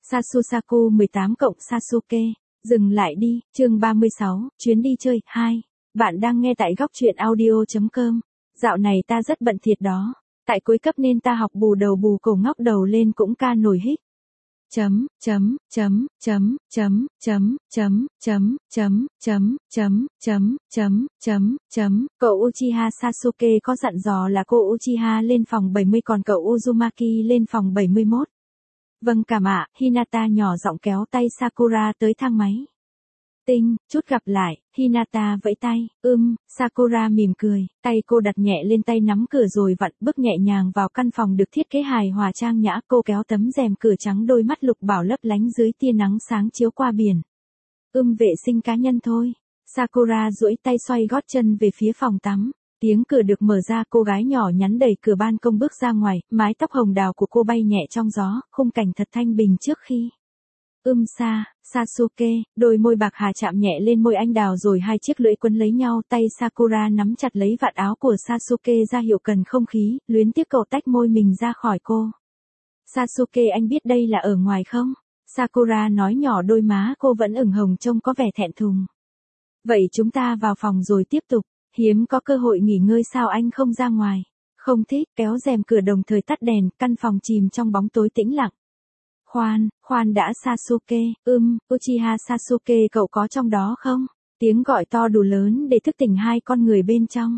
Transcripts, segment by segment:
Sasusaku 18 cộng Sasuke. Dừng lại đi, chương 36, chuyến đi chơi, 2. Bạn đang nghe tại góc truyện audio.com. Dạo này ta rất bận thiệt đó. Tại cuối cấp nên ta học bù đầu bù cổ ngóc đầu lên cũng ca nổi hích. Cậu Uchiha Sasuke có dặn dò là cô Uchiha lên phòng 70 còn cậu Uzumaki lên phòng 71. Vâng cảm ạ, Hinata nhỏ giọng kéo tay Sakura tới thang máy. Tinh, chút gặp lại, Hinata vẫy tay, Sakura mỉm cười, tay cô đặt nhẹ lên tay nắm cửa rồi vặn bước nhẹ nhàng vào căn phòng được thiết kế hài hòa trang nhã. Cô kéo tấm rèm cửa trắng, đôi mắt lục bảo lấp lánh dưới tia nắng sáng chiếu qua biển. Vệ sinh cá nhân thôi. Sakura duỗi tay xoay gót chân về phía phòng tắm. Tiếng cửa được mở ra, cô gái nhỏ nhắn đẩy cửa ban công bước ra ngoài, mái tóc hồng đào của cô bay nhẹ trong gió, khung cảnh thật thanh bình trước khi. Sasuke, đôi môi bạc hà chạm nhẹ lên môi anh đào rồi hai chiếc lưỡi quấn lấy nhau, tay Sakura nắm chặt lấy vạt áo của Sasuke ra hiệu cần không khí, luyến tiếc cậu tách môi mình ra khỏi cô. Sasuke, anh biết đây là ở ngoài không? Sakura nói nhỏ, đôi má cô vẫn ửng hồng trông có vẻ thẹn thùng. Vậy chúng ta vào phòng rồi tiếp tục. Hiếm có cơ hội nghỉ ngơi sao anh không ra ngoài? Không thích, kéo rèm cửa đồng thời tắt đèn, căn phòng chìm trong bóng tối tĩnh lặng. Khoan đã Sasuke, Uchiha Sasuke, cậu có trong đó không? Tiếng gọi to đủ lớn để thức tỉnh hai con người bên trong.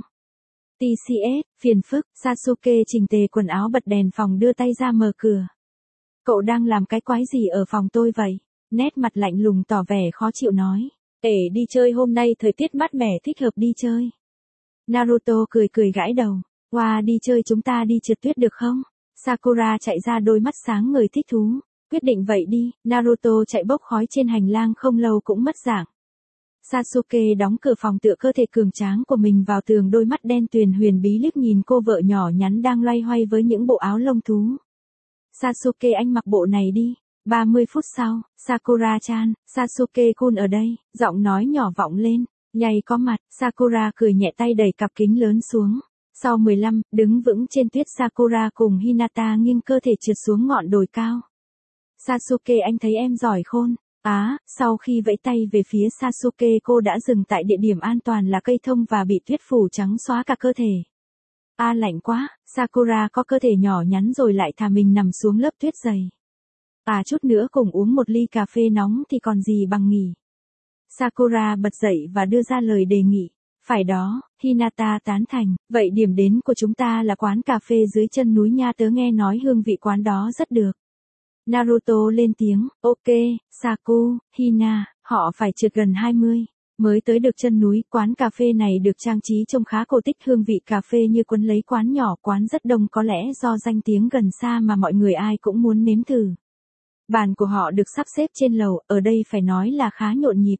TCS, phiền phức, Sasuke chỉnh tề quần áo bật đèn phòng đưa tay ra mở cửa. Cậu đang làm cái quái gì ở phòng tôi vậy? Nét mặt lạnh lùng tỏ vẻ khó chịu nói. Đi chơi, hôm nay thời tiết mát mẻ thích hợp đi chơi. Naruto cười gãi đầu. Đi chơi, chúng ta đi trượt tuyết được không? Sakura chạy ra, đôi mắt sáng ngời thích thú. Quyết định vậy đi. Naruto chạy bốc khói trên hành lang không lâu cũng mất dạng. Sasuke đóng cửa phòng, tựa cơ thể cường tráng của mình vào tường, đôi mắt đen tuyền huyền bí liếc nhìn cô vợ nhỏ nhắn đang loay hoay với những bộ áo lông thú. Sasuke, anh mặc bộ này đi. 30 phút sau, Sakura-chan, Sasuke-kun ở đây, giọng nói nhỏ vọng lên. Nhảy có mặt, Sakura cười nhẹ, tay đẩy cặp kính lớn xuống. Sau 15, đứng vững trên tuyết, Sakura cùng Hinata nghiêng cơ thể trượt xuống ngọn đồi cao. Sasuke, anh thấy em giỏi khôn. Sau khi vẫy tay về phía Sasuke, cô đã dừng tại địa điểm an toàn là cây thông và bị tuyết phủ trắng xóa cả cơ thể. Lạnh quá, Sakura có cơ thể nhỏ nhắn rồi lại thả mình nằm xuống lớp tuyết dày. Chút nữa cùng uống một ly cà phê nóng thì còn gì bằng nghỉ. Sakura bật dậy và đưa ra lời đề nghị. Phải đó, Hinata tán thành, vậy điểm đến của chúng ta là quán cà phê dưới chân núi nha, tớ nghe nói hương vị quán đó rất được. Naruto lên tiếng, ok, Saku, Hina, họ phải trượt gần 20. Mới tới được chân núi, quán cà phê này được trang trí trông khá cổ tích, hương vị cà phê như quấn lấy quán nhỏ, quán rất đông, có lẽ do danh tiếng gần xa mà mọi người ai cũng muốn nếm thử. Bàn của họ được sắp xếp trên lầu, ở đây phải nói là khá nhộn nhịp.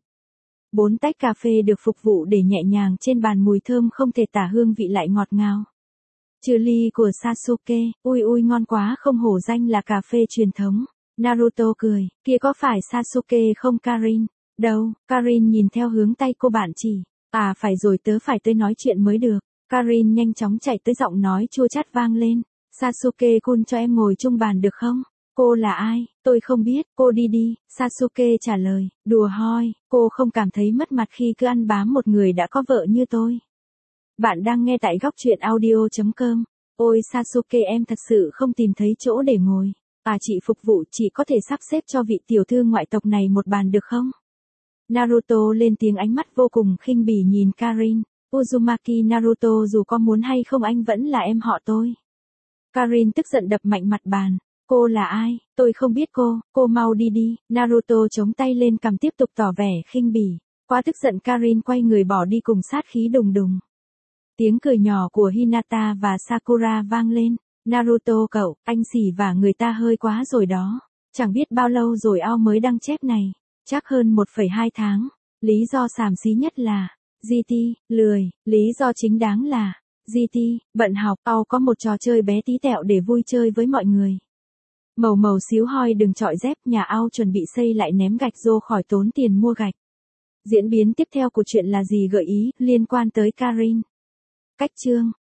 4 tách cà phê được phục vụ để nhẹ nhàng trên bàn, mùi thơm không thể tả, hương vị lại ngọt ngào. Trừ ly của Sasuke, ui ngon quá, không hổ danh là cà phê truyền thống. Naruto cười, kia có phải Sasuke không Karin? Đâu, Karin nhìn theo hướng tay cô bạn chỉ. Phải rồi, tớ phải tới nói chuyện mới được. Karin nhanh chóng chạy tới, giọng nói chua chát vang lên. Sasuke-kun, cho em ngồi chung bàn được không? Cô là ai? Tôi không biết, cô đi đi, Sasuke trả lời, đùa hoi, cô không cảm thấy mất mặt khi cứ ăn bám một người đã có vợ như tôi. Bạn đang nghe tại góc truyện audio.com. Ôi Sasuke, em thật sự không tìm thấy chỗ để ngồi. Chị phục vụ, chị có thể sắp xếp cho vị tiểu thư ngoại tộc này một bàn được không? Naruto lên tiếng, ánh mắt vô cùng khinh bỉ nhìn Karin. Uzumaki, Naruto, dù có muốn hay không anh vẫn là em họ tôi. Karin tức giận đập mạnh mặt bàn. Cô là ai? Tôi không biết cô mau đi đi. Naruto chống tay lên cằm tiếp tục tỏ vẻ khinh bỉ. Quá tức giận, Karin quay người bỏ đi cùng sát khí đùng đùng. Tiếng cười nhỏ của Hinata và Sakura vang lên. Naruto cậu, anh xỉ vả người ta hơi quá rồi đó. Chẳng biết bao lâu rồi ao mới đăng chép này. Chắc hơn 1,2 tháng. Lý do xàm xí nhất là GT, lười. Lý do chính đáng là GT, bận học. Ao có một trò chơi bé tí tẹo để vui chơi với mọi người. Màu xíu hoi đừng chọi dép, nhà ao chuẩn bị xây lại, ném gạch rô khỏi tốn tiền mua gạch. Diễn biến tiếp theo của chuyện là gì, gợi ý liên quan tới Karin. Cách chương